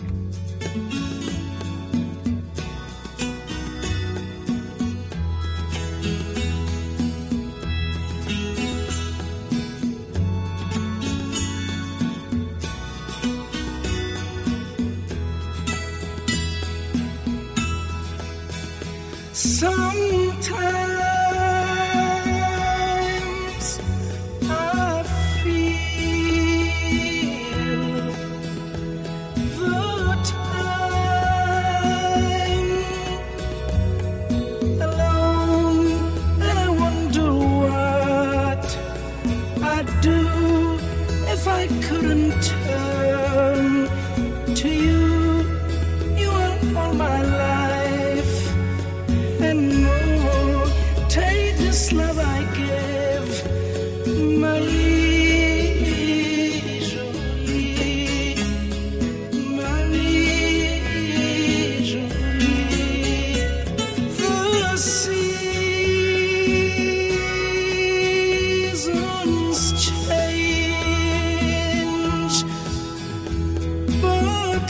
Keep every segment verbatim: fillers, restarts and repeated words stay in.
Sometimes I feel the time alone, and I wonder what I'd do if I couldn't turn to you. You are all my life, and more. Take this love I give, Marie Jolie, Marie Jolie. The seasons change, but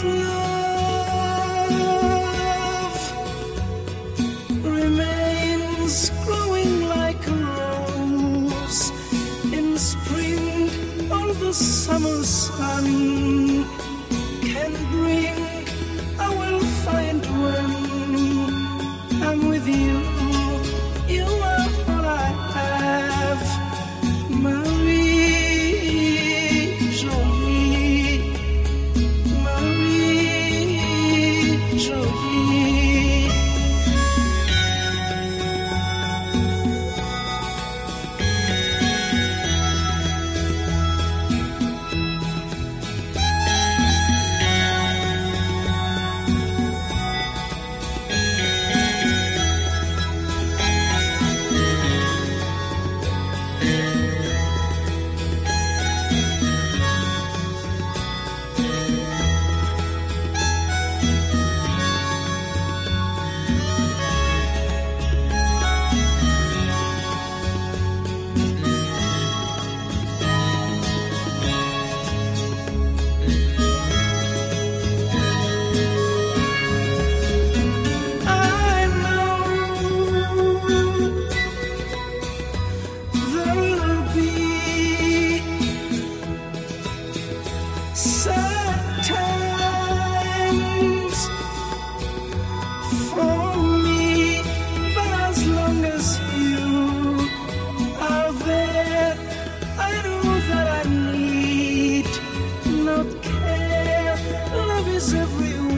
love remains growing like a rose in spring. All the summer sun can bring, I will find when I'm with you. You are all I have, Marie Jolie, Marie Jolie. I know there'll be sad times for me, but as long as you are there, I know that I need not care. Love is everywhere.